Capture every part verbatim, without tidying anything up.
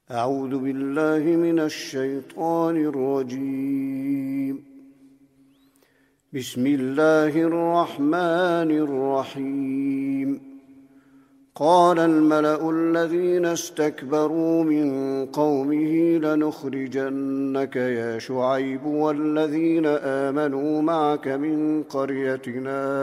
أعوذ بالله من الشيطان الرجيم. بسم الله الرحمن الرحيم. قال الملأ الذين استكبروا من قومه لنخرجنك يا شعيب والذين آمنوا معك من قريتنا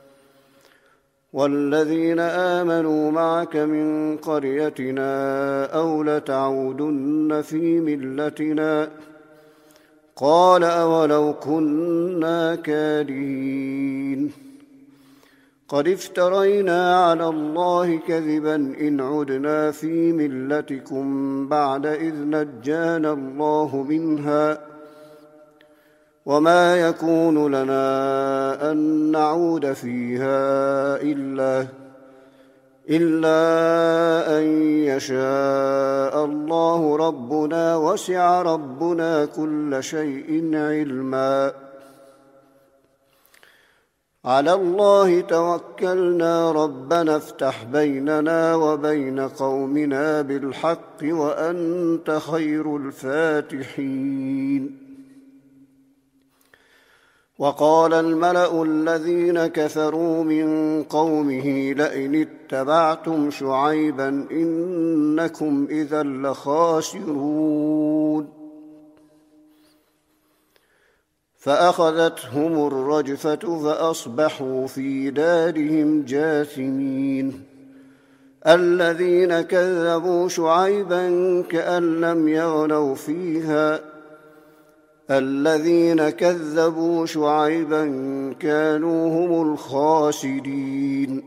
والذين آمنوا معك من قريتنا أو لتعودن في ملتنا. قال أولو كنا كارهين. قد افترينا على الله كذبا إن عدنا في ملتكم بعد إذ نجانا الله منها وما يكون لنا أن نعود فيها إلا, إلا أن يشاء الله ربنا وسع ربنا كل شيء علما. على الله توكلنا ربنا افتح بيننا وبين قومنا بالحق وأنت خير الفاتحين. وقال الملأ الذين كفروا من قومه لئن اتبعتم شعيبا إنكم إذا لخاسرون. فأخذتهم الرجفة فأصبحوا في دارهم جاثمين. الذين كذبوا شعيبا كأن لم يغنوا فيها الذين كذبوا شعيبا كانوا هم الخاسرين.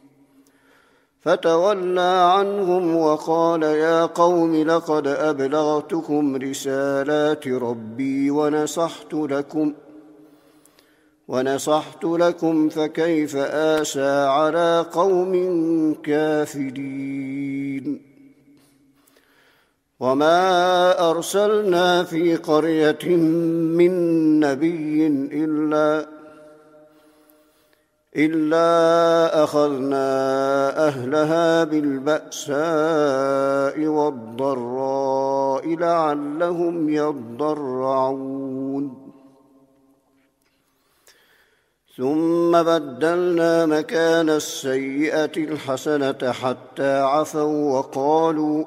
فتولى عنهم وقال يا قوم لقد أبلغتكم رسالات ربي ونصحت لكم ونصحت لكم فكيف آسى على قوم كافرين. وما أرسلنا في قرية من نبي إلا, إلا أخذنا أهلها بالبأساء والضراء لعلهم يضرعون. ثم بدلنا مكان السيئة الحسنة حتى عفوا وقالوا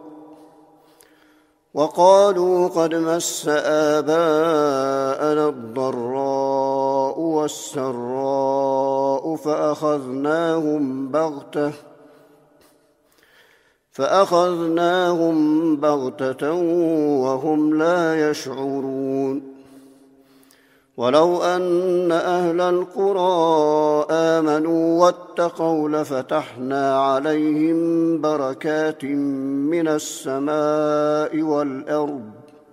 وقالوا قد مس آباءنا الضراء والسراء فأخذناهم بغتة فأخذناهم بغتة وهم لا يشعرون. ولو أن أهل القرى آمنوا واتقوا لفتحنا عليهم بركات من السماء والأرض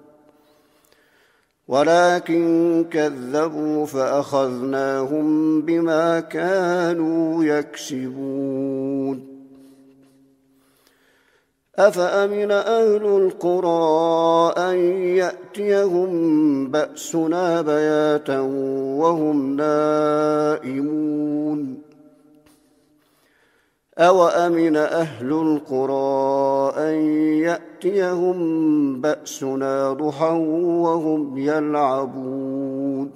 ولكن كذبوا فأخذناهم بما كانوا يكسبون. أفأمن أهل القرى أن يأتيهم بأسنا بياتا وهم نائمون. أوأمن أهل القرى أن يأتيهم بأسنا ضحى وهم يلعبون.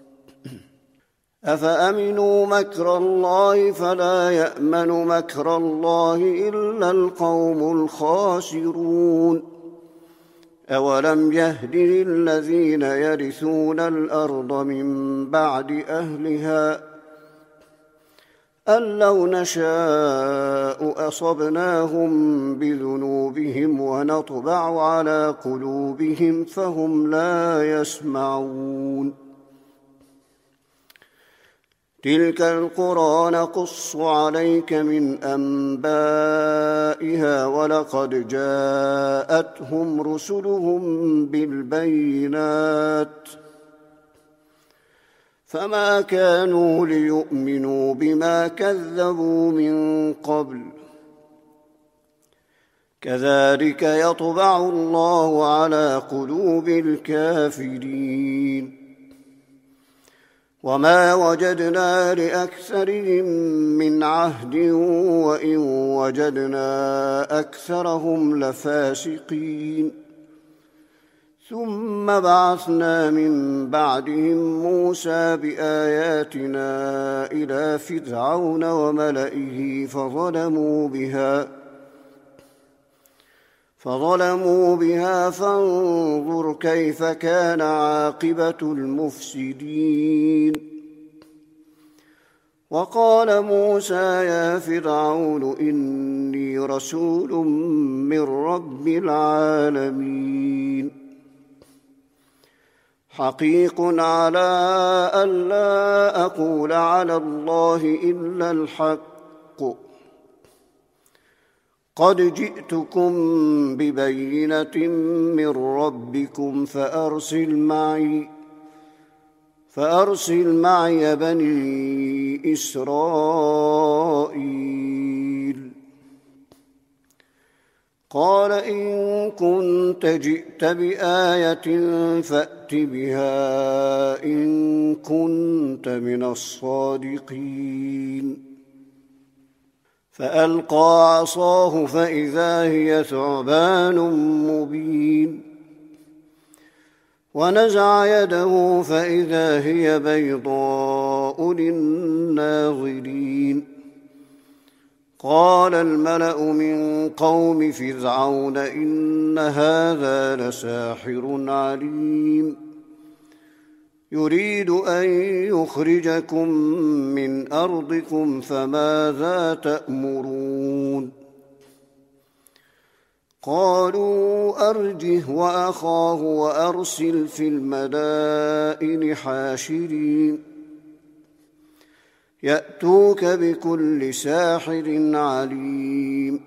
أفأمنوا مكر الله فلا يأمن مكر الله إلا القوم الخاسرون. أولم يهد للذين يرثون الأرض من بعد أهلها أن لو نشاء أصبناهم بذنوبهم ونطبع على قلوبهم فهم لا يسمعون. تلك القرى نقص عليك من أنبائها ولقد جاءتهم رسلهم بالبينات فما كانوا ليؤمنوا بما كذبوا من قبل كذلك يطبع الله على قلوب الكافرين. وما وجدنا لأكثرهم من عهد وإن وجدنا أكثرهم لفاسقين ثم بعثنا من بعدهم موسى بآياتنا إلى فرعون وملئه فظلموا بها فظلموا بها فانظر كيف كان عاقبة المفسدين. وقال موسى يا فرعون إني رسول من رب العالمين حقيق على ألا أقول على الله إلا الحق قد جئتكم ببينة من ربكم فأرسل معي فأرسل معي بني إسرائيل. قال إن كنت جئت بآية فأت بها إن كنت من الصادقين. فألقى عصاه فإذا هي ثعبان مبين ونزع يده فإذا هي بيضاء للناظرين. قال الملأ من قوم فرعون إن هذا لساحر عليم يريد أن يخرجكم من أرضكم فماذا تأمرون. قالوا أرجه وأخاه وأرسل في المدائن حاشرين يأتوك بكل ساحر عليم.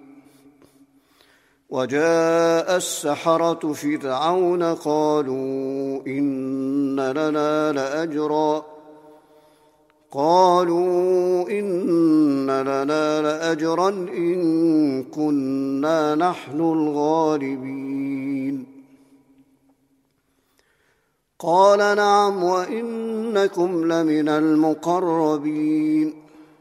وجاء السحرة فرعون قالوا إن لنا لأجرا قالوا إن لنا لأجرا إن كنا نحن الغالبين. قال نعم وإنكم لمن المقربين.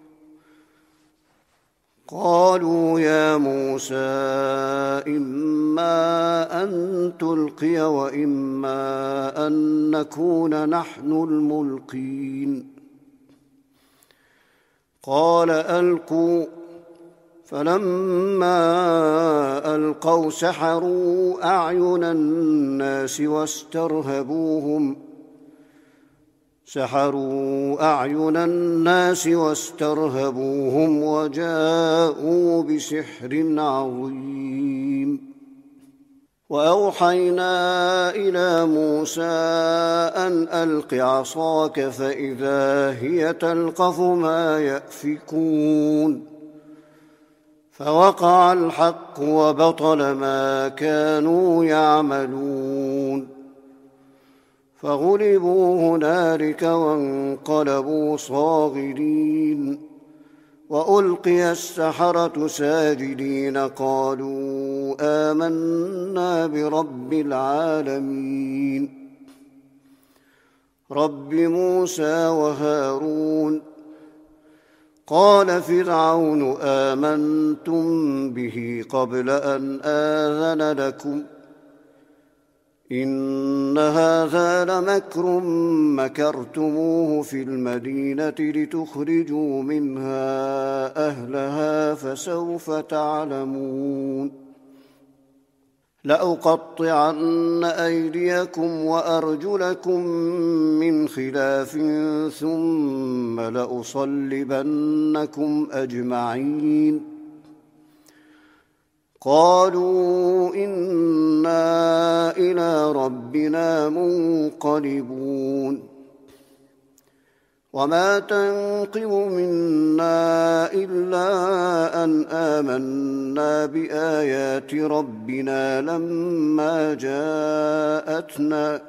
قالوا يا موسى إما أن تلقي وإما أن نكون نحن الملقين. قال ألقوا فلما ألقوا سحروا أعين الناس واسترهبوهم سحروا أعين الناس واسترهبوهم وجاءوا بسحر عظيم. وأوحينا إلى موسى أن ألق عصاك فإذا هي تلقف ما يأفكون فوقع الحق وبطل ما كانوا يعملون. فغلبوا هنالك وانقلبوا صاغرين وألقي السحرة ساجدين قالوا آمنا برب العالمين رب موسى وهارون. قال فرعون آمنتم به قبل أن آذن لكم إن هذا لمكر مكرتموه في المدينة لتخرجوا منها أهلها فسوف تعلمون. لأقطعن أيديكم وأرجلكم من خلاف ثم لأصلبنكم أجمعين. قالوا إنا إلى ربنا منقلبون. وما تنقم منا إلا أن آمنا بآيات ربنا لما جاءتنا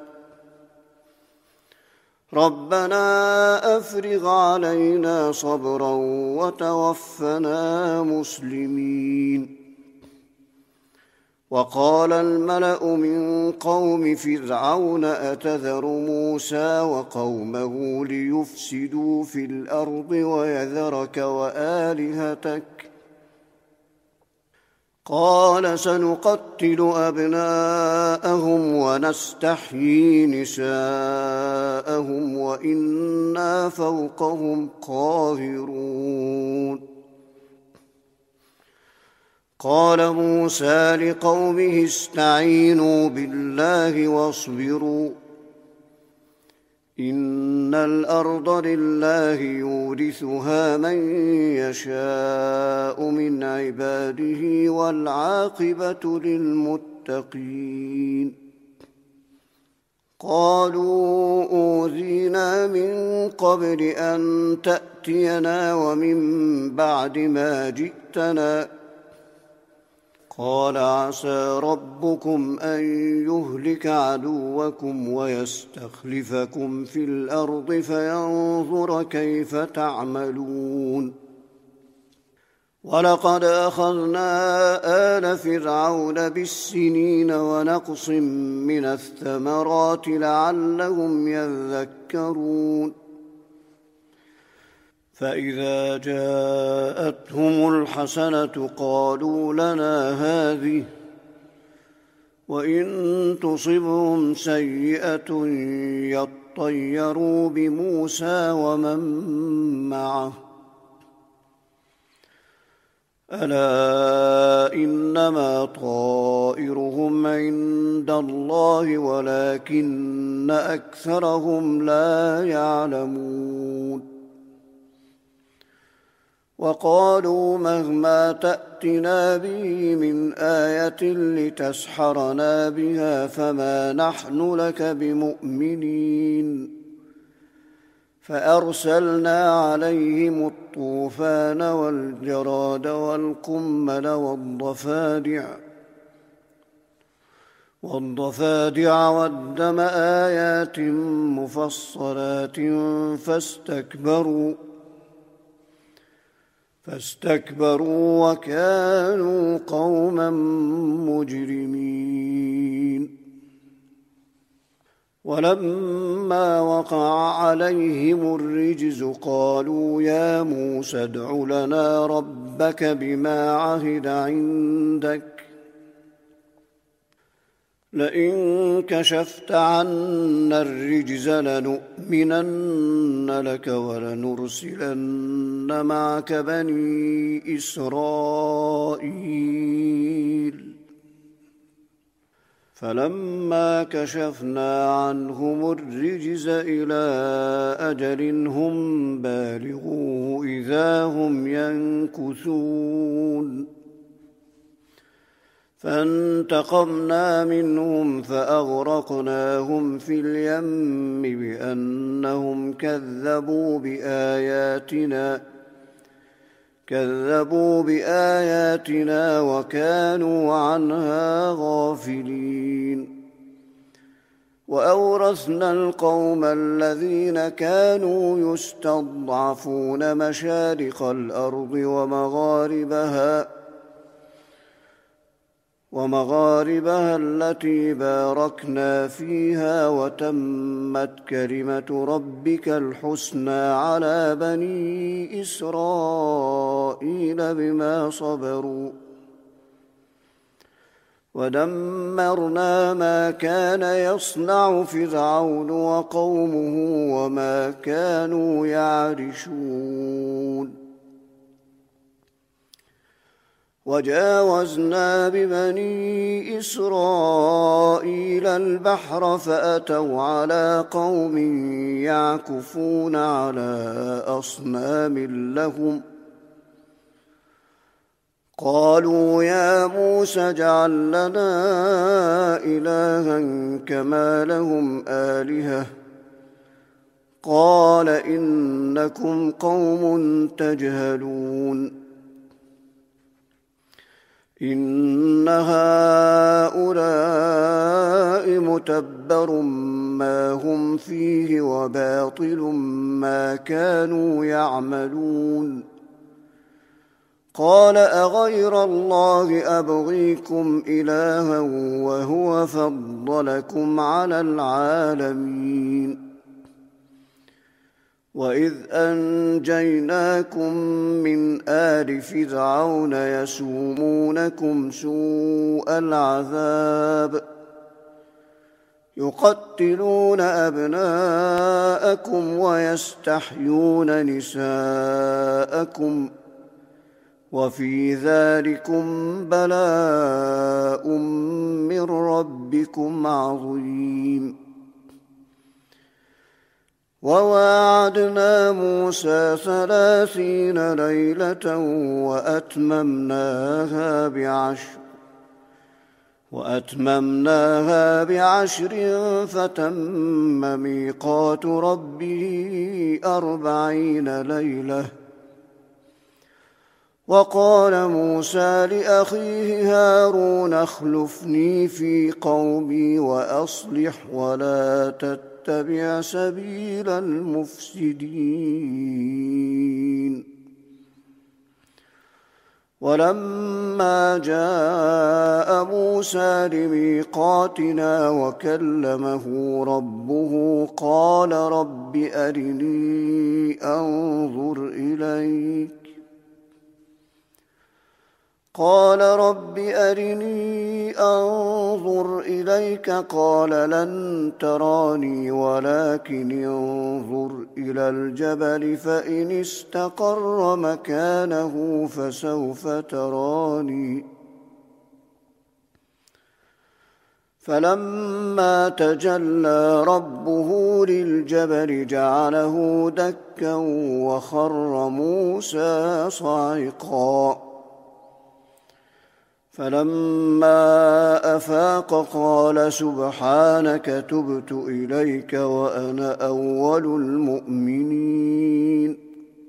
ربنا أفرغ علينا صبرا وتوفنا مسلمين. وقال الملأ من قوم فرعون أتذر موسى وقومه ليفسدوا في الأرض ويذرك وآلهتك قال سنقتل أبناءهم ونستحيي نساءهم وإنا فوقهم قاهرون قال موسى لقومه استعينوا بالله واصبروا إن الأرض لله يورثها من يشاء من عباده والعاقبة للمتقين قالوا أوذينا من قبل أن تأتينا ومن بعد ما جئتنا قال عسى ربكم أن يهلك عدوكم ويستخلفكم في الأرض فينظر كيف تعملون ولقد أخذنا آل فرعون بالسنين ونقص من الثمرات لعلهم يذكرون فإذا جاءتهم الحسنة قالوا لنا هذه وإن تصبهم سيئة يطيروا بموسى ومن معه ألا إنما طائرهم عند الله ولكن أكثرهم لا يعلمون وقالوا مهما تأتنا به من آية لتسحرنا بها فما نحن لك بمؤمنين فأرسلنا عليهم الطوفان والجراد والقمل والضفادع والضفادع والدم آيات مفصلات فاستكبروا فاستكبروا وكانوا قوما مجرمين ولما وقع عليهم الرجز قالوا يا موسى ادع لنا ربك بما عهد عندك لئن كشفت عنا الرجز لنؤمنن لك ولنرسلن معك بني إسرائيل فلما كشفنا عنهم الرجز إلى أجل هم بالغوه إذا هم ينكثون فانتقمنا منهم فأغرقناهم في اليم بأنهم كذبوا بآياتنا كذبوا بآياتنا وكانوا عنها غافلين وأورثنا القوم الذين كانوا يستضعفون مشارق الأرض ومغاربها ومغاربها التي باركنا فيها وتمت كلمة ربك الحسنى على بني إسرائيل بما صبروا ودمرنا ما كان يصنع فرعون وقومه وما كانوا يعرشون وجاوزنا ببني إسرائيل البحر فأتوا على قوم يعكفون على أصنام لهم قالوا يا موسى اجعل لنا إلها كما لهم آلهة قال إنكم قوم تجهلون إن هؤلاء متبر ما هم فيه وباطل ما كانوا يعملون قال أغير الله أبغيكم إلها وهو فضلكم على العالمين وإذ أنجيناكم من آل فرعون يسومونكم سوء العذاب يقتلون أبناءكم ويستحيون نساءكم وفي ذلكم بلاء من ربكم عظيم وواعدنا موسى ثلاثين ليلة وأتممناها بعشر وأتممناها بعشر فتم ميقات ربه أربعين ليلة وقال موسى لأخيه هارون اخلفني في قومي وأصلح ولا تتبع سبيل المفسدين ولما جاء موسى لميقاتنا وكلمه ربه قال رب أرني أنظر إليك قال رب أرني أنظر إليك قال لن تراني ولكن انظر إلى الجبل فإن استقر مكانه فسوف تراني فلما تجلى ربه للجبل جعله دكا وخر موسى صعقا فلما أفاق قال سبحانك تبت إليك وأنا أول المؤمنين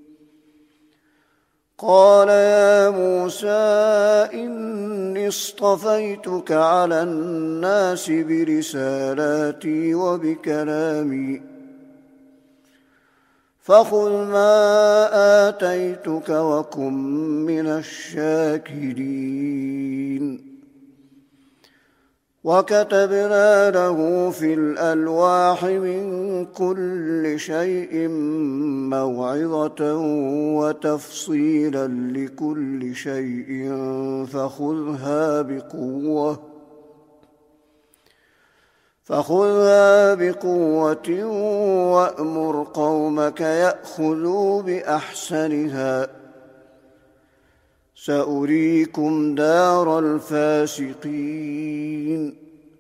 قال يا موسى إني اصطفيتك على الناس برسالاتي وبكلامي فخذ ما آتيتك وكن من الشاكرين وكتبنا له في الألواح من كل شيء موعظة وتفصيلا لكل شيء فخذها بقوة فخذها بقوة وأمر قومك يأخذوا بأحسنها سأريكم دار الفاسقين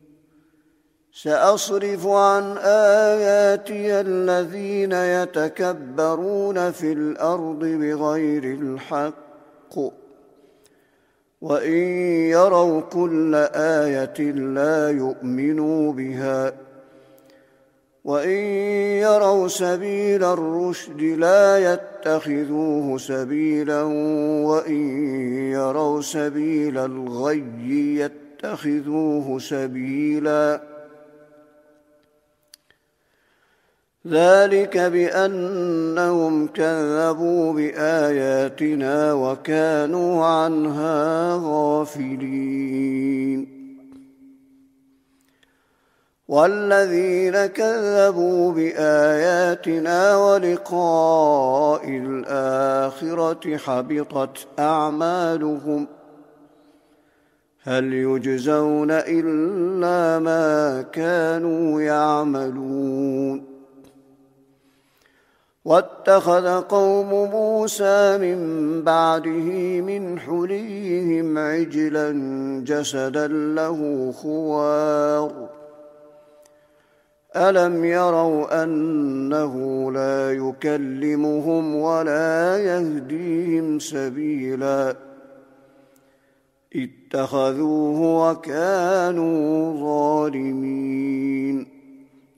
سأصرف عن آياتي الذين يتكبرون في الأرض بغير الحق وإن يروا كل آية لا يؤمنوا بها وإن يروا سبيل الرشد لا يتخذوه سبيلا وإن يروا سبيل الغي يتخذوه سبيلا ذلك بأنهم كذبوا بآياتنا وكانوا عنها غافلين والذين كذبوا بآياتنا ولقاء الآخرة حبطت أعمالهم هل يجزون إلا ما كانوا يعملون واتخذ قوم موسى من بعده من حليهم عجلا جسدا له خوار ألم يروا أنه لا يكلمهم ولا يهديهم سبيلا اتخذوه وكانوا ظالمين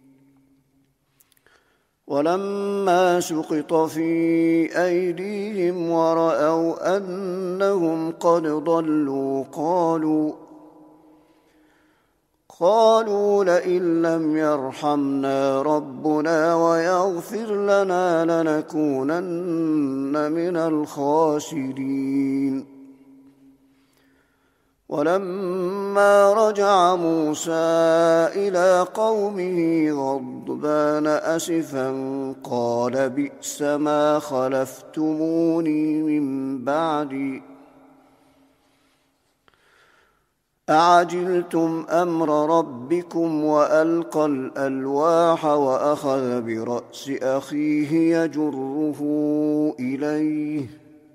ولما سقط في أيديهم ورأوا أنهم قد ضلوا قالوا قالوا لئن لم يرحمنا ربنا ويغفر لنا لنكونن من الخاسرين. ولما رجع موسى إلى قومه غضبان أسفا قال بئس ما خلفتموني من بعدي أعجلتم أمر ربكم وألقى الألواح وأخذ برأس أخيه يجره إليه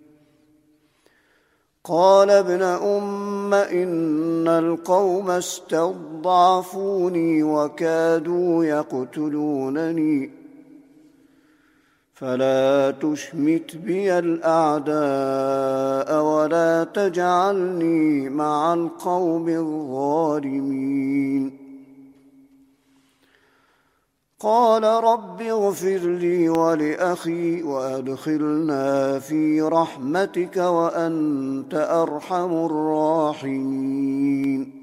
قال ابن أم إن القوم استضعفوني وكادوا يقتلونني فلا تشمت بي الأعداء ولا تجعلني مع القوم الظالمين. قال رب اغفر لي ولأخي وأدخلنا في رحمتك وأنت أرحم الراحمين.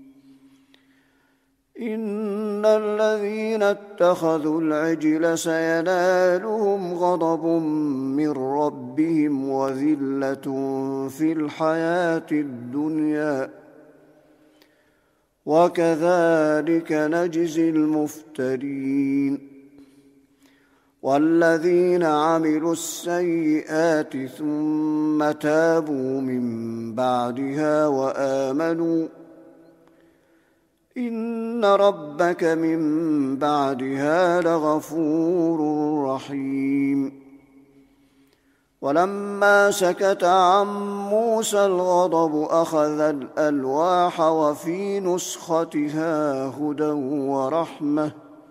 إن الذين اتخذوا العجل سينالهم غضب من ربهم وذلة في الحياة الدنيا وكذلك نجزي المفترين. والذين عملوا السيئات ثم تابوا من بعدها وآمنوا إن ربك من بعدها لغفور رحيم. ولما سكت عن موسى الغضب أخذ الألواح وفي نسختها هدى ورحمة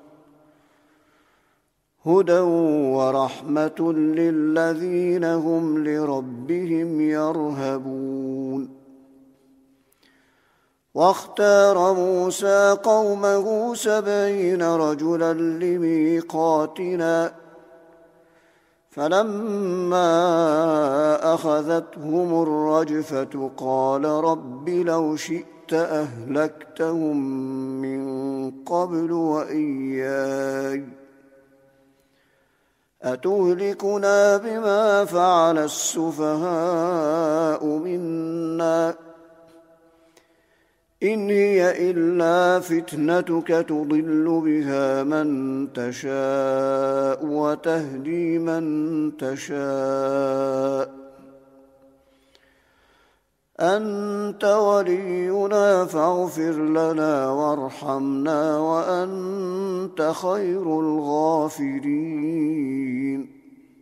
هدى ورحمة للذين هم لربهم يرهبون. واختار موسى قومه سبعين رجلا لميقاتنا فلما أخذتهم الرجفة قال رب لو شئت أهلكتهم من قبل وإياي أتهلكنا بما فعل السفهاء منا إن هي إلا فتنتك تضل بها من تشاء وتهدي من تشاء أنت ولينا فاغفر لنا وارحمنا وأنت خير الغافرين.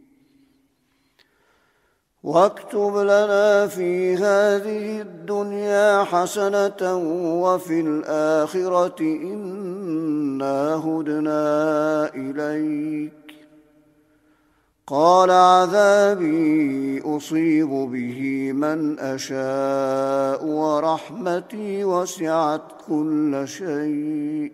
واكتب لنا في هذه الدنيا حسنة وفي الآخرة إنا هدنا إليك قال عذابي أصيب به من أشاء ورحمتي وسعت كل شيء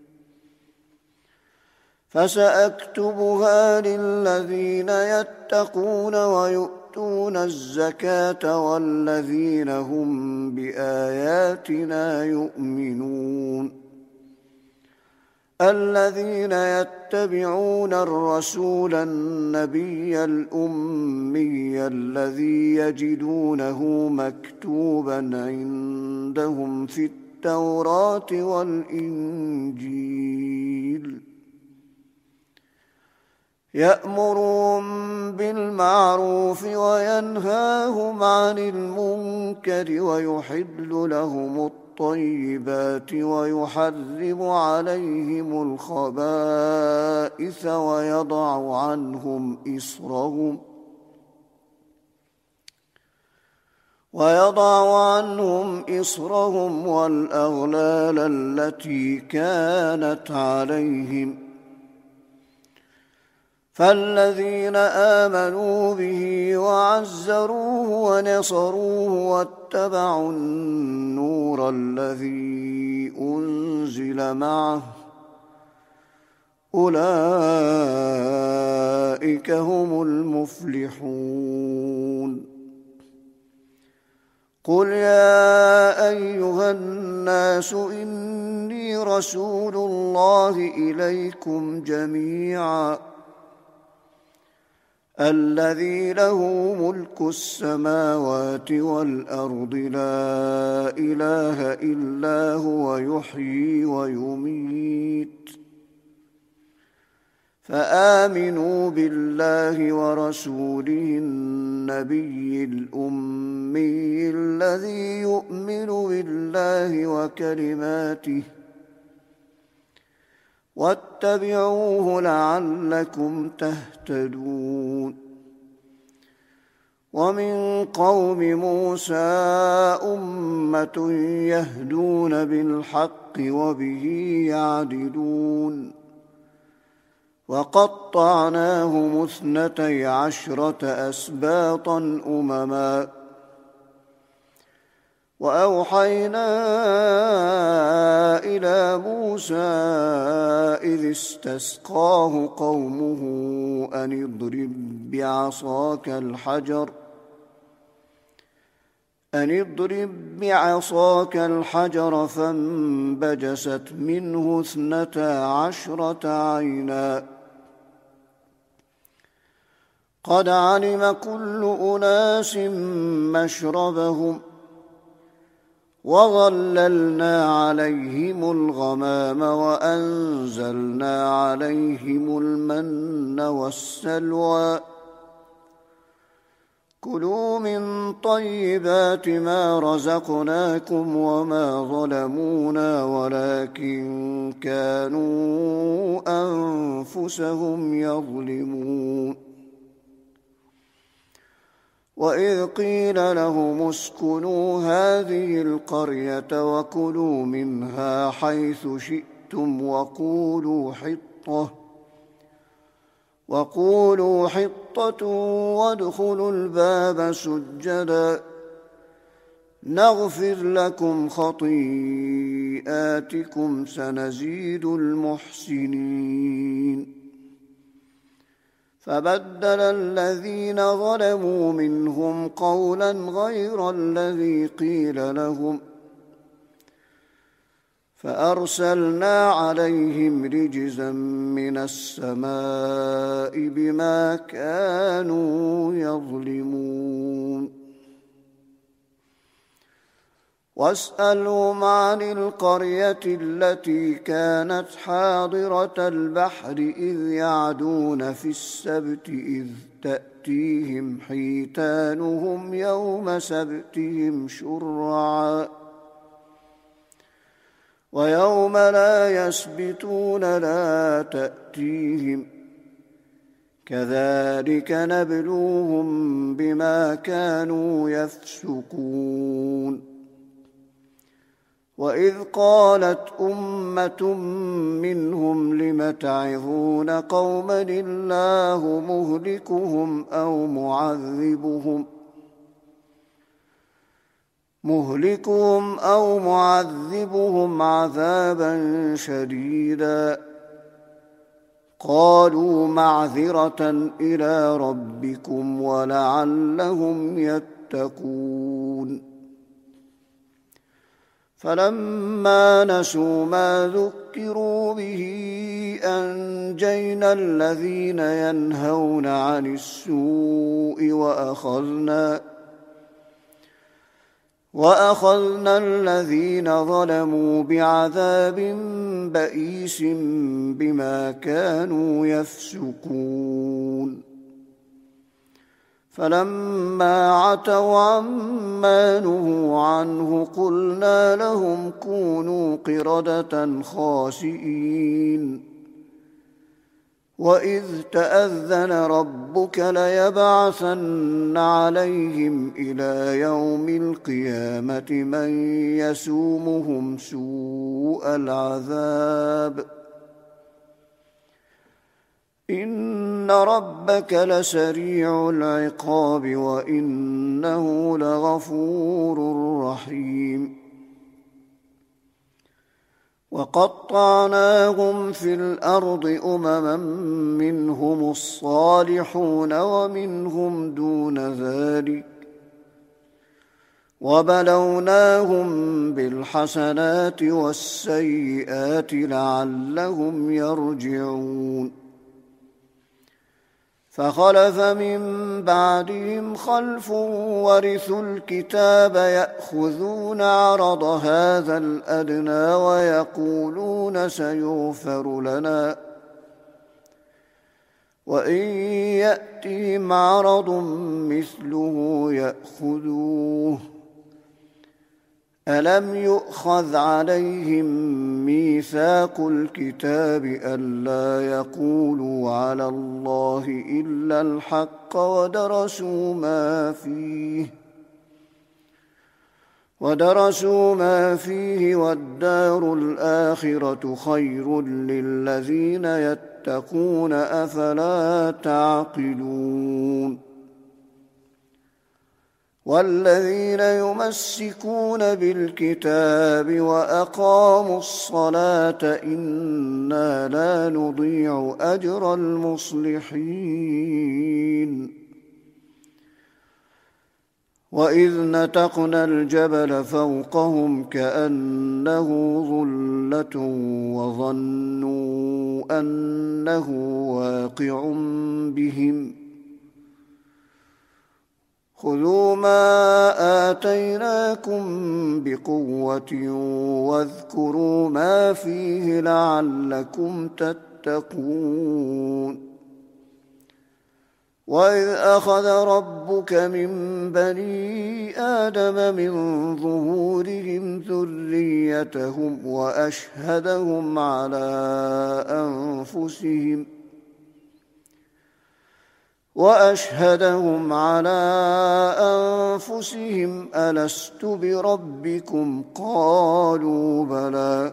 فسأكتبها للذين يتقون ويؤتون الزكاة والذين هم بآياتنا يؤمنون الذين يتبعون الرسول النبي الأمي الذي يجدونه مكتوبا عندهم في التوراة والإنجيل يأمرهم بالمعروف وينهاهم عن المنكر ويحل لهم الطيبات ويحرم عليهم الخبائث ويضع عنهم إصرهم ويضع عنهم إصرهم والأغلال التي كانت عليهم فالذين آمنوا به وعزروه ونصروه واتبعوا النور الذي أنزل معه أولئك هم المفلحون. قل يا أيها الناس إني رسول الله إليكم جميعا الذي له ملك السماوات والأرض لا إله إلا هو يحيي ويميت فآمنوا بالله ورسوله النبي الأمي الذي يؤمن بالله وكلماته واتبعوه لعلكم تهتدون ومن قوم موسى أمة يهدون بالحق وبه يعدلون وقطعناهم اثنتي عشرة أسباطا أمما وأوحينا إلى موسى إذ استسقاه قومه أن اضرب بعصاك الحجر أن اضرب بعصاك الحجر فانبجست منه اثنتا عشرة عينا قد علم كل أناس مشربهم وظللنا عليهم الغمام وأنزلنا عليهم المن والسلوى كلوا من طيبات ما رزقناكم وما ظلمونا ولكن كانوا أنفسهم يظلمون وإذ قيل لهم اسكنوا هذه القرية وكلوا منها حيث شئتم وقولوا حطة وقولوا حطة وادخلوا الباب سجدا نغفر لكم خطيئاتكم سنزيد المحسنين فبدل الذين ظلموا منهم قولا غير الذي قيل لهم فأرسلنا عليهم رجزا من السماء بما كانوا يظلمون واسألهم عن القرية التي كانت حاضرة البحر إذ يعدون في السبت إذ تأتيهم حيتانهم يوم سبتهم شرعا ويوم لا يسبتون لا تأتيهم كذلك نبلوهم بما كانوا يفسقون وإذ قالت أمة منهم لم تعظون قوما الله مهلكهم أو معذبهم مهلكهم أو معذبهم عذابا شديدا قالوا معذرة إلى ربكم ولعلهم يتقون فلما نسوا ما ذكروا به أنجينا الذين ينهون عن السوء وأخذنا وأخذنا الذين ظلموا بعذاب بئيس بما كانوا يفسقون فلما عتوا عما نهوا عنه قلنا لهم كونوا قردة خاسئين وإذ تأذن ربك ليبعثن عليهم إلى يوم القيامة من يسومهم سوء العذاب إن ربك لسريع العقاب وإنه لغفور رحيم وقطعناهم في الأرض أمما منهم الصالحون ومنهم دون ذلك وبلوناهم بالحسنات والسيئات لعلهم يرجعون فخلف من بعدهم خلف ورثوا الكتاب يأخذون عرض هذا الأدنى ويقولون سيغفر لنا وإن يأتهم عرض مثله يأخذوه ألم يؤخذ عليهم ميثاق الكتاب ألا يقولوا على الله إلا الحق ودرسوا ما فيه ودرسوا ما فيه والدار الآخرة خير للذين يتقون أفلا تعقلون والذين يمسكون بالكتاب وأقاموا الصلاة إنا لا نضيع أجر المصلحين وإذ نتقنا الجبل فوقهم كأنه ظلة وظنوا أنه واقع بهم خذوا ما آتيناكم بقوة واذكروا ما فيه لعلكم تتقون وإذ أخذ ربك من بني آدم من ظهورهم ذريتهم وأشهدهم على أنفسهم وأشهدهم على أنفسهم ألست بربكم قالوا بلى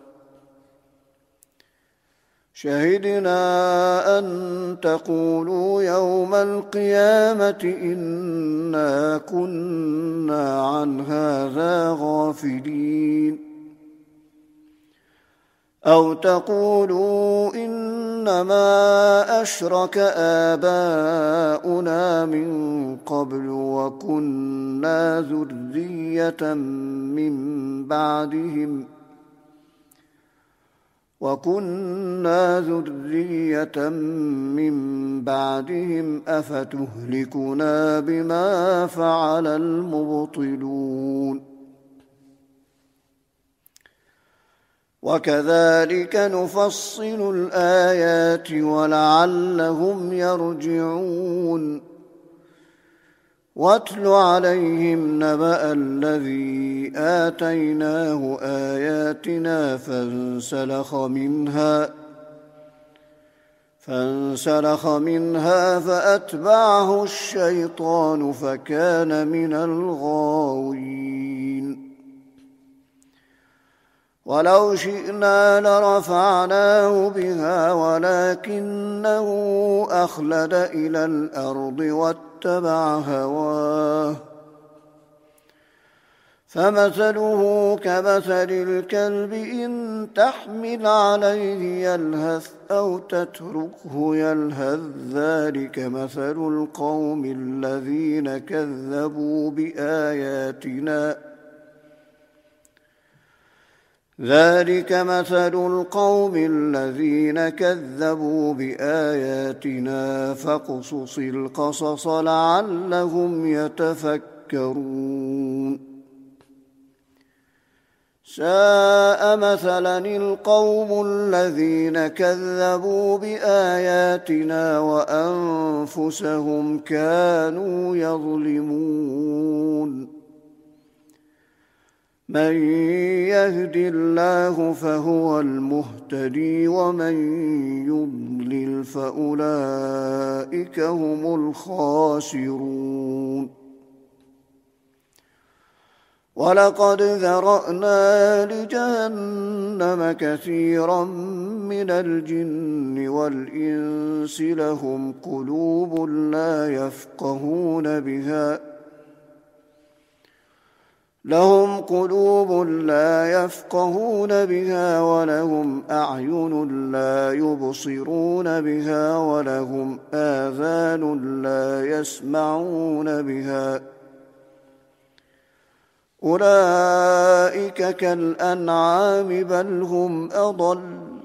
شهدنا أن تقولوا يوم القيامة إنا كنا عن هذا غافلين أو تقولوا إنما أشرك آباؤنا من قبل وكنا ذرية من بعدهم وكنا ذرية من بعدهم أفتهلكنا بما فعل المبطلون وكذلك نفصل الآيات ولعلهم يرجعون واتل عليهم نبأ الذي آتيناه آياتنا فانسلخ منها فانسلخ منها فأتبعه الشيطان فكان من الغاوين ولو شئنا لرفعناه بها ولكنه أخلد إلى الأرض واتبع هواه فمثله كمثل الكلب إن تحمل عليه يلهث أو تتركه يلهث ذلك مثل القوم الذين كذبوا بآياتنا ذلك مثل القوم الذين كذبوا بآياتنا فاقصص القصص لعلهم يتفكرون ساء مثلا القوم الذين كذبوا بآياتنا وأنفسهم كانوا يظلمون من يهد الله فهو المهتدي ومن يضلل فأولئك هم الخاسرون ولقد ذرأنا لجهنم كثيرا من الجن والإنس لهم قلوب لا يفقهون بها لهم قلوب لا يفقهون بها ولهم أعين لا يبصرون بها ولهم آذان لا يسمعون بها أولئك كالأنعام بل هم أضل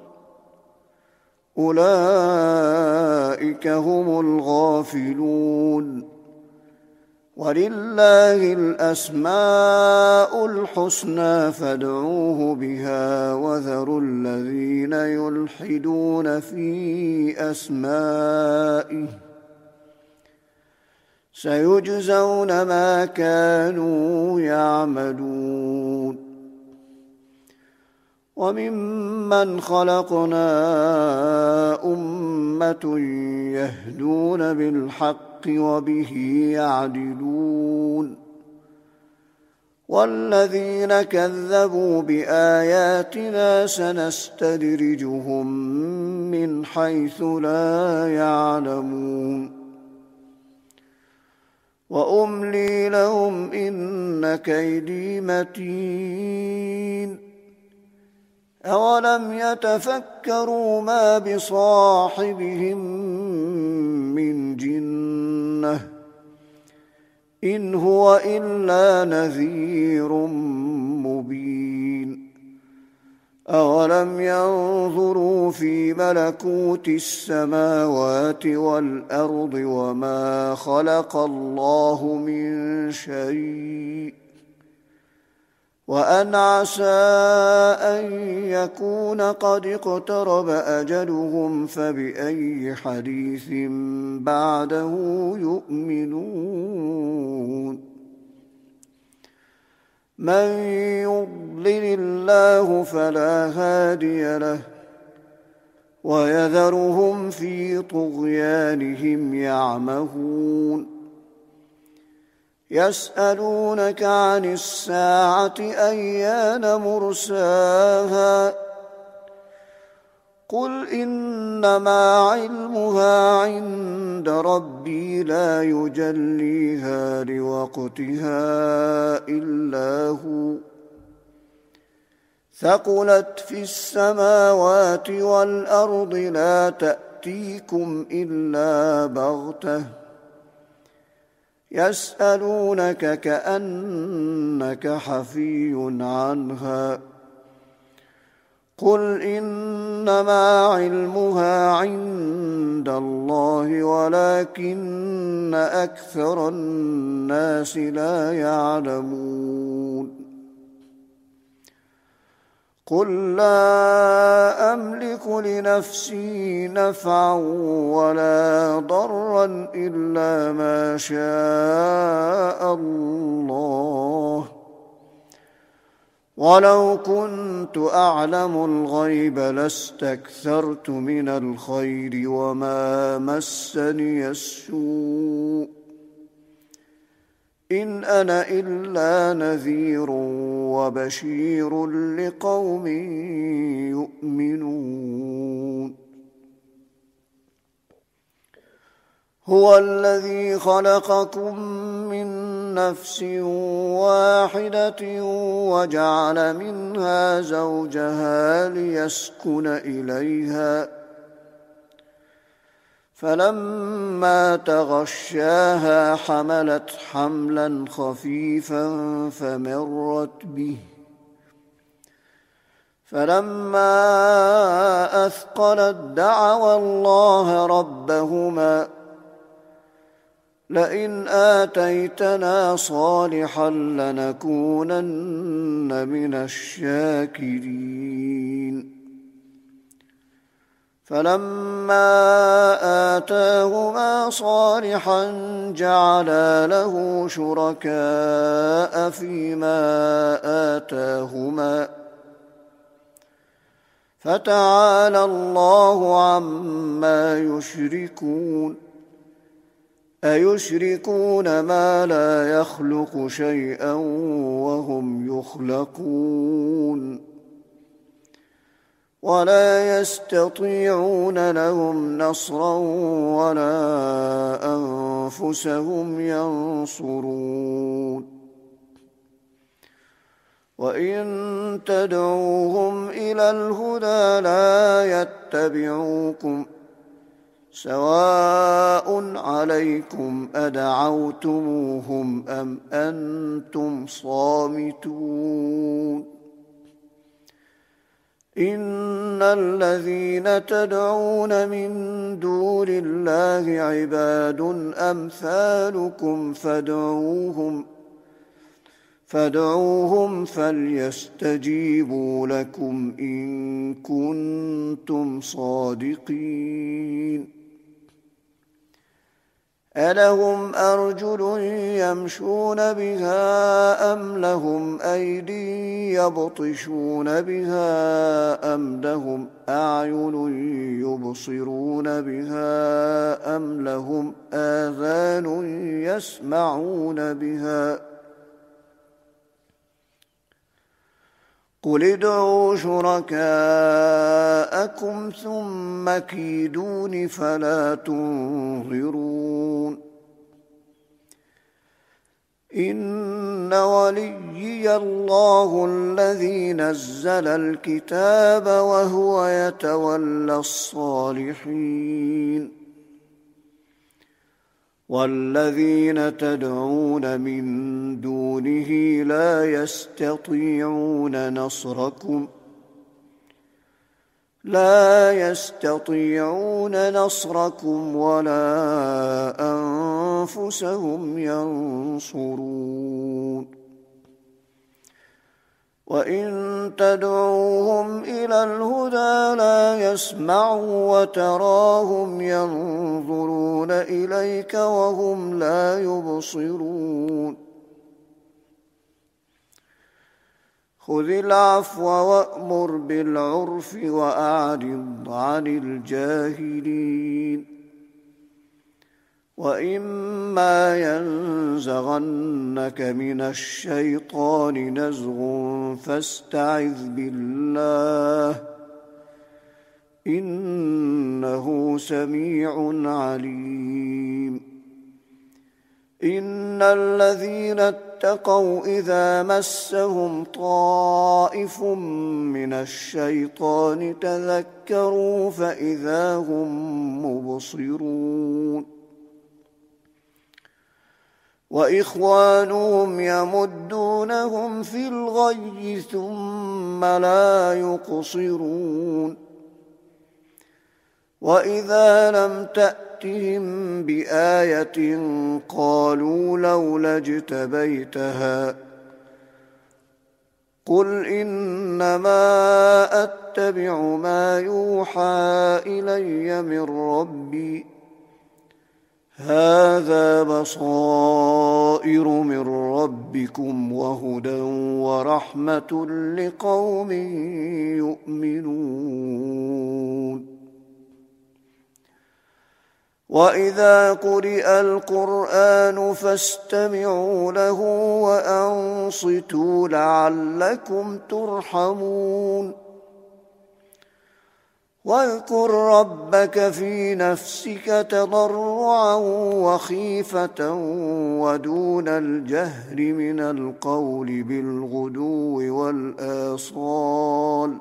أولئك هم الغافلون ولله الأسماء الحسنى فادعوه بها وذروا الذين يلحدون في أسمائه سيجزون ما كانوا يعملون وممن خلقنا أمة يهدون بالحق وبه يعدلون والذين كذبوا بآياتنا سنستدرجهم من حيث لا يعلمون وأملي لهم إن كيدي متين أولم يتفكروا ما بصاحبهم من جنة إن هو إلا نذير مبين أولم ينظروا في ملكوت السماوات والأرض وما خلق الله من شيء وأن عسى أن يكون قد اقترب أجلهم فبأي حديث بعده يؤمنون من يضلل الله فلا هادي له ويذرهم في طغيانهم يعمهون يسألونك عن الساعة أيان مرساها قل إنما علمها عند ربي لا يجليها لوقتها إلا هو ثقلت في السماوات والأرض لا تأتيكم إلا بغتة يسألونك كأنك حفي عنها قل إنما علمها عند الله ولكن أكثر الناس لا يعلمون قل لا أملك لنفسي نفعا ولا ضرا إلا ما شاء الله ولو كنت أعلم الغيب لاستكثرت من الخير وما مسني السوء إن أنا إلا نذير وبشير لقوم يؤمنون هو الذي خلقكم من نفس واحدة وجعل منها زوجها ليسكن إليها فلما تغشاها حملت حملا خفيفا فمرت به فلما أثقلت دعوا الله ربهما لئن آتيتنا صالحا لنكونن من الشاكرين فلما آتاهما صالحا جعلا له شركاء فيما آتاهما فتعالى الله عما يشركون أيشركون ما لا يخلق شيئا وهم يخلقون ولا يستطيعون لهم نصرا ولا أنفسهم ينصرون وإن تدعوهم إلى الهدى لا يتبعوكم سواء عليكم أدعوتموهم أم أنتم صامتون إن الذين تدعون من دون الله عباد أمثالكم فادعوهم فادعوهم فليستجيبوا لكم إن كنتم صادقين ألهم أرجل يمشون بها أم لهم أيدي يبطشون بها أم لهم أعين يبصرون بها أم لهم آذان يسمعون بها قل ادعوا شركاءكم ثم كيدون فلا تنظرون إن وليي الله الذي نزل الكتاب وهو يتولى الصالحين والذين تدعون من دونه لا يستطيعون نصركم لا يستطيعون نصركم ولا أنفسهم ينصرون وإن تدعوهم إلى الهدى لا يسمعوا وتراهم ينظرون إليك وهم لا يبصرون خذ العفو وأمر بالعرف وأعرض عن الجاهلين وإما ينزغنك من الشيطان نزغ فاستعذ بالله إنه سميع عليم إن الذين اتقوا إذا مسهم طائف من الشيطان تذكروا فإذا هم مبصرون وإخوانهم يمدونهم في الغي ثم لا يقصرون وإذا لم تأتهم بآية قالوا لولا اجتبيتها قل إنما أتبع ما يوحى إلي من ربي هذا بصائر من ربكم وهدى ورحمة لقوم يؤمنون وإذا قرئ القرآن فاستمعوا له وأنصتوا لعلكم ترحمون واذكر ربك في نفسك تضرعا وخيفة ودون الجهر من القول بالغدو والآصال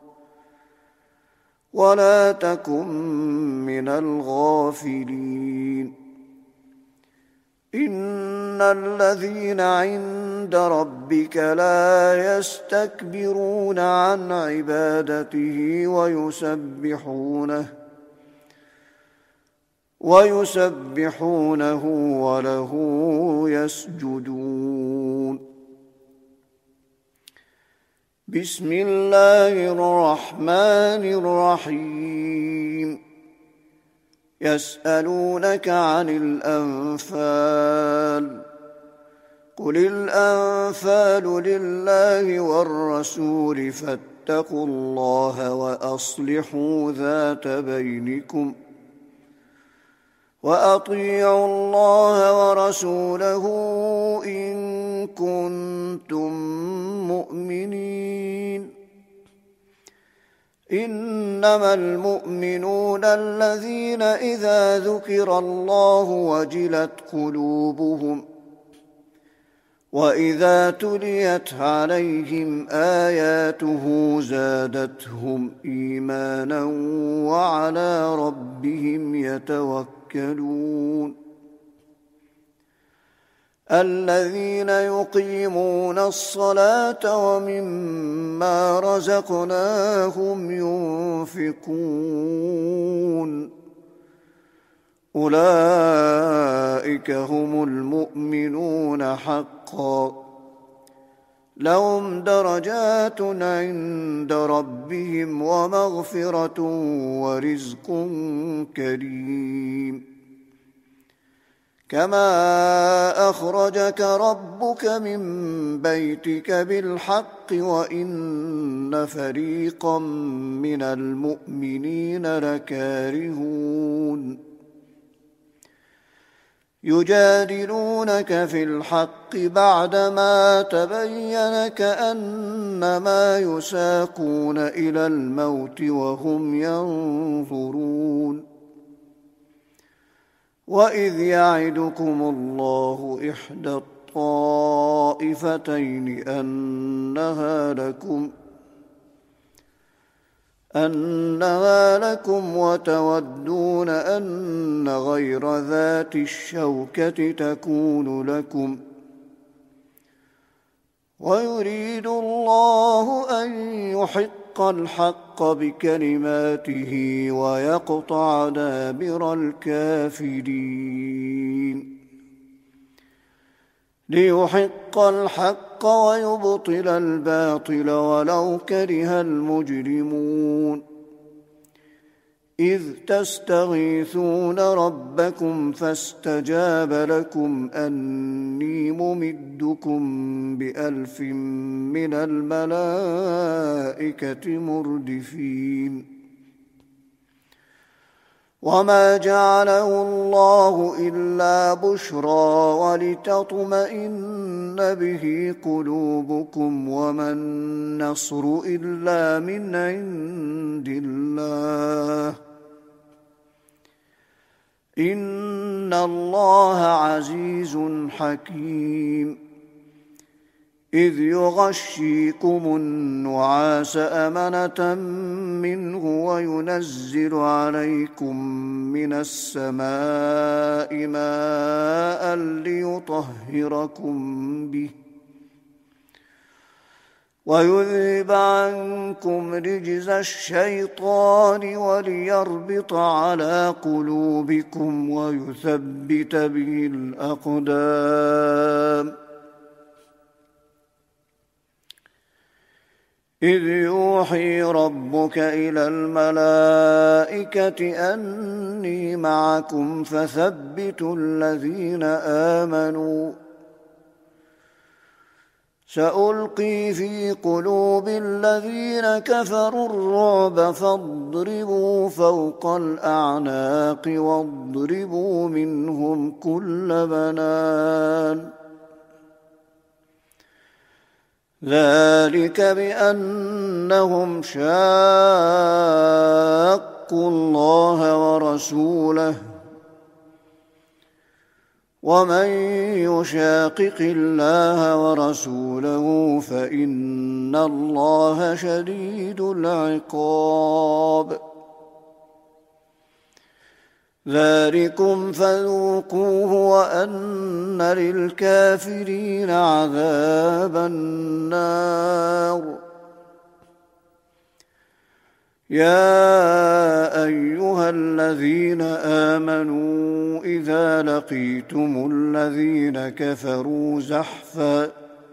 ولا تكن من الغافلين إن الذين عند ربك لا يستكبرون عن عبادته ويسبحونه ويسبحونه وله يسجدون بسم الله الرحمن الرحيم يسألونك عن الأنفال قل الأنفال لله والرسول فاتقوا الله وأصلحوا ذات بينكم وأطيعوا الله ورسوله إن كنتم مؤمنين إنما المؤمنون الذين إذا ذكر الله وجلت قلوبهم وإذا تليت عليهم آياته زادتهم إيمانا وعلى ربهم يتوكلون الذين يقيمون الصلاة ومما رزقناهم ينفقون أولئك هم المؤمنون حقا لهم درجات عند ربهم ومغفرة ورزق كريم كما أخرجك ربك من بيتك بالحق وإن فريقا من المؤمنين لكارهون يجادلونك في الحق بعدما تبين كأنما يساقون إلى الموت وهم ينظرون وإذ يعدكم الله إحدى الطائفتين أنها لكم أنها لكم وتودون أن غير ذات الشوكة تكون لكم ويريد الله أن يحق الحق بكلماته ويقطع دابر الكافرين ليحق الحق ويبطل الباطل ولو كره المجرمون إذ تستغيثون ربكم فاستجاب لكم أني ممدكم بألف من الملائكة مردفين وما جعله الله إلا بشرى ولتطمئن به قلوبكم وما النصر إلا من عند الله إن الله عزيز حكيم إذ يغشيكم النعاس أمنة منه وينزل عليكم من السماء ماء ليطهركم به ويذهب عنكم رجز الشيطان وليربط على قلوبكم ويثبت به الأقدام إذ يوحي ربك إلى الملائكة أني معكم فثبتوا الذين آمنوا سألقي في قلوب الذين كفروا الرعب فاضربوا فوق الأعناق واضربوا منهم كل بنان ذلك بأنهم شاقوا الله ورسوله ومن يشاقق الله ورسوله فإن الله شديد العقاب ذلكم فذوقوه وأن للكافرين عذاب النار يا أيها الذين آمنوا إذا لقيتم الذين كفروا زحفا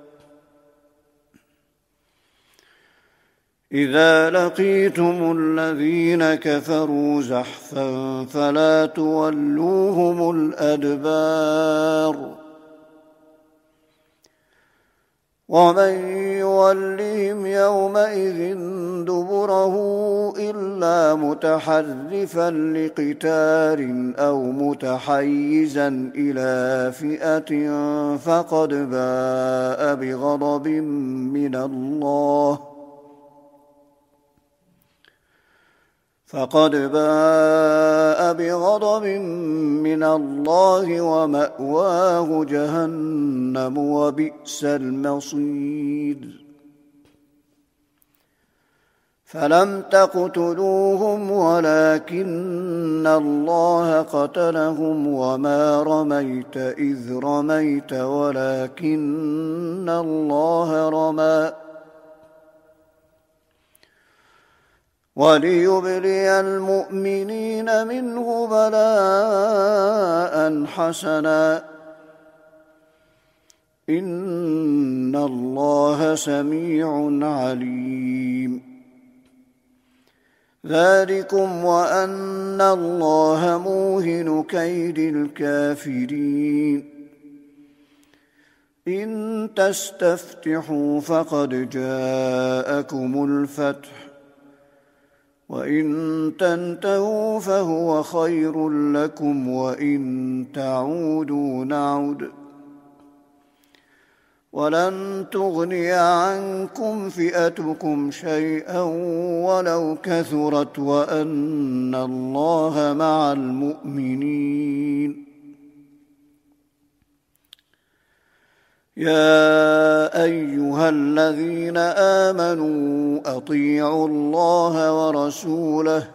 إذا لقيتم الذين كفروا زحفا فلا تولوهم الأدبار ومن يولهم يومئذ دبره إلا متحرفا لقتال أو متحيزا إلى فئة فقد باء بغضب من الله فقد باء بغضب من الله ومأواه جهنم وبئس المصير فلم تقتلوهم ولكن الله قتلهم وما رميت إذ رميت ولكن الله رمى وليبلي المؤمنين منه بلاء حسنا إن الله سميع عليم ذلكم وأن الله موهن كيد الكافرين إن تستفتحوا فقد جاءكم الفتح وإن تنتهوا فهو خير لكم وإن تعودوا نعد ولن تغني عنكم فئتكم شيئا ولو كثرت وأن الله مع المؤمنين يا أيها الذين آمنوا أطيعوا الله ورسوله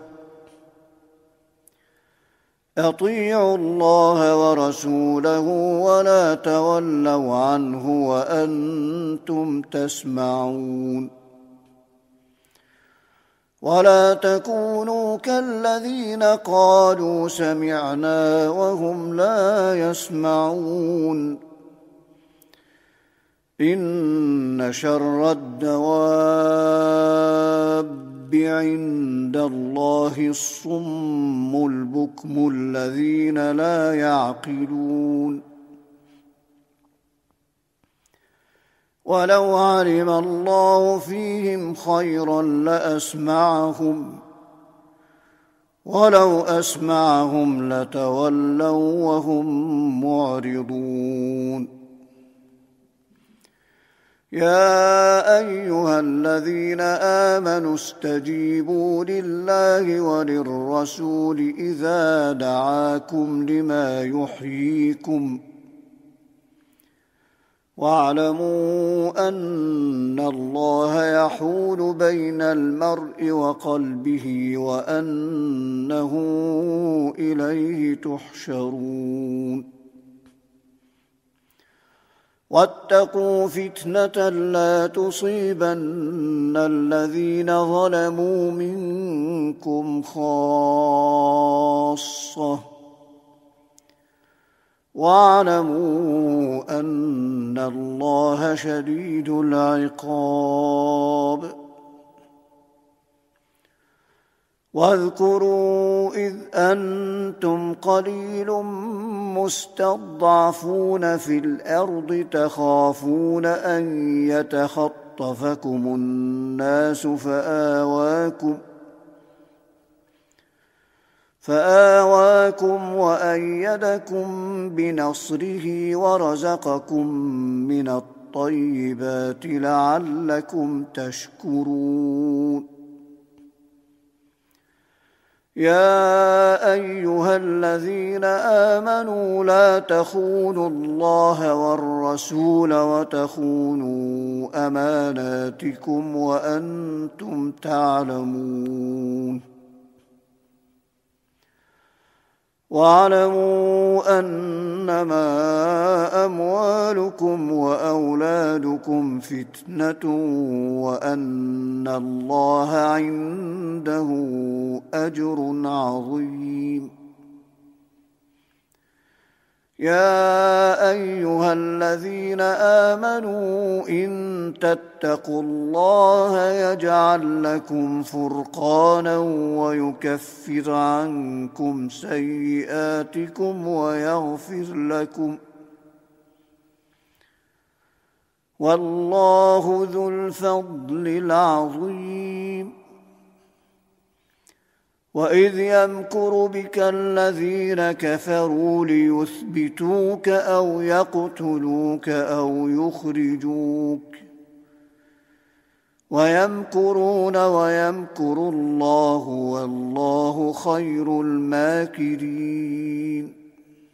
أطيعوا الله ورسوله ولا تولوا عنه وأنتم تسمعون ولا تكونوا كالذين قالوا سمعنا وهم لا يسمعون إن شر الدواب عند الله الصم البكم الذين لا يعقلون ولو علم الله فيهم خيرا لأسمعهم ولو أسمعهم لتولوا وهم معرضون يا أيها الذين آمنوا استجيبوا لله وللرسول إذا دعاكم لما يحييكم واعلموا أن الله يحول بين المرء وقلبه وأنه إليه تحشرون واتقوا فتنة لا تصيبن الذين ظلموا منكم خاصة واعلموا أن الله شديد العقاب واذكروا إذ أنتم قليل مستضعفون في الأرض تخافون أن يتخطفكم الناس فآواكم فآواكم وأيدكم بنصره ورزقكم من الطيبات لعلكم تشكرون يا أيها الذين آمنوا لا تخونوا الله والرسول وتخونوا أماناتكم وأنتم تعلمون واعلموا أنما أموالكم وأولادكم فتنة وأن الله عنده أجر عظيم يا أيها الذين آمنوا إن تتقوا الله يجعل لكم فرقانا ويكفر عنكم سيئاتكم ويغفر لكم والله ذو الفضل العظيم وإذ يمكر بك الذين كفروا ليثبتوك أو يقتلوك أو يخرجوك ويمكرون ويمكر الله والله خير الماكرين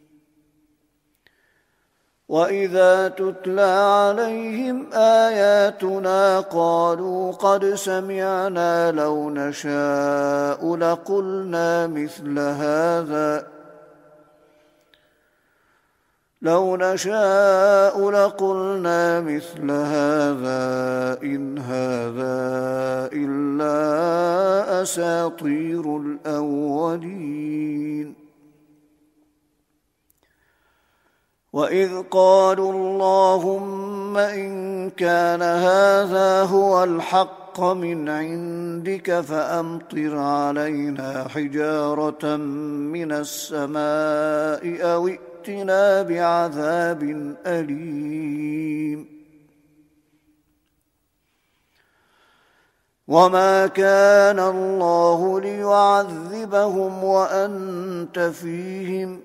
وإذا تتلى عليهم آياتنا قالوا قد سمعنا لو نشاء لقلنا مثل هذا لو نشاء لقلنا مثل هذا إن هذا إلا أساطير الأولين وإذ قالوا اللهم إن كان هذا هو الحق من عندك فأمطر علينا حجارة من السماء أو ائتنا بعذاب أليم وما كان الله ليعذبهم وأنت فيهم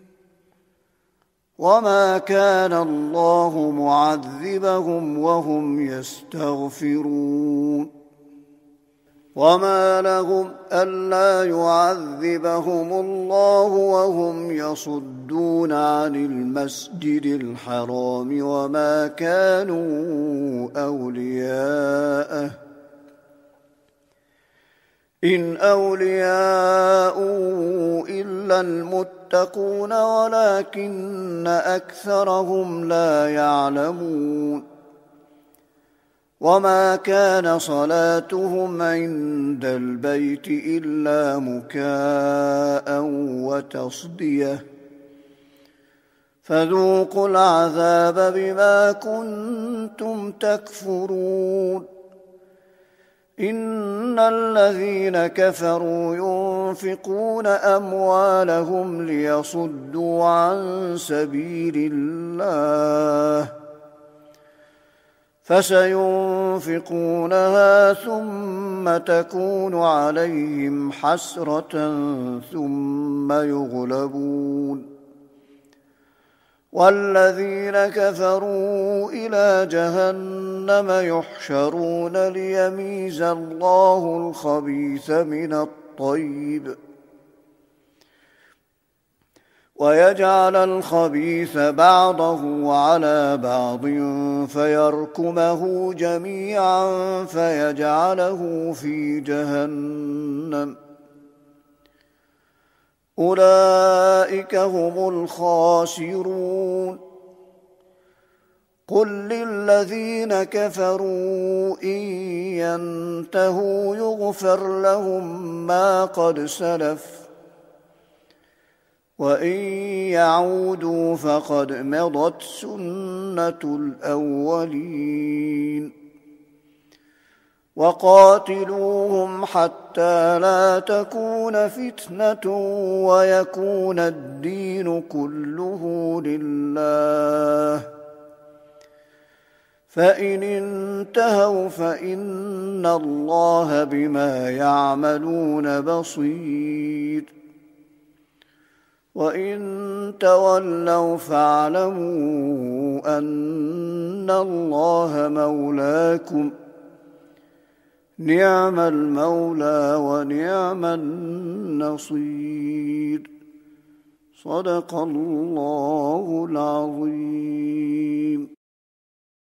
وما كان الله معذبهم وهم يستغفرون وما لهم ألا يعذبهم الله وهم يصدون عن المسجد الحرام وما كانوا أولياءه إن أولياء إلا المتقون ولكن أكثرهم لا يعلمون وما كان صلاتهم عند البيت إلا مكاء وتصدية فذوقوا العذاب بما كنتم تكفرون إن الذين كفروا ينفقون أموالهم ليصدوا عن سبيل الله فسينفقونها ثم تكون عليهم حسرة ثم يغلبون والذين كفروا إلى جهنم يحشرون ليميز الله الخبيث من الطيب ويجعل الخبيث بعضه على بعض فيركمه جميعا فيجعله في جهنم أولئك هم الخاسرون قل للذين كفروا إن ينتهوا يغفر لهم ما قد سلف وإن يعودوا فقد مضت سنة الأولين وقاتلوهم حتى لا تكون فتنة ويكون الدين كله لله فإن انتهوا فإن الله بما يعملون بصير وإن تولوا فاعلموا أن الله مولاكم نعم المولى ونعم النصير صدق الله العظيم.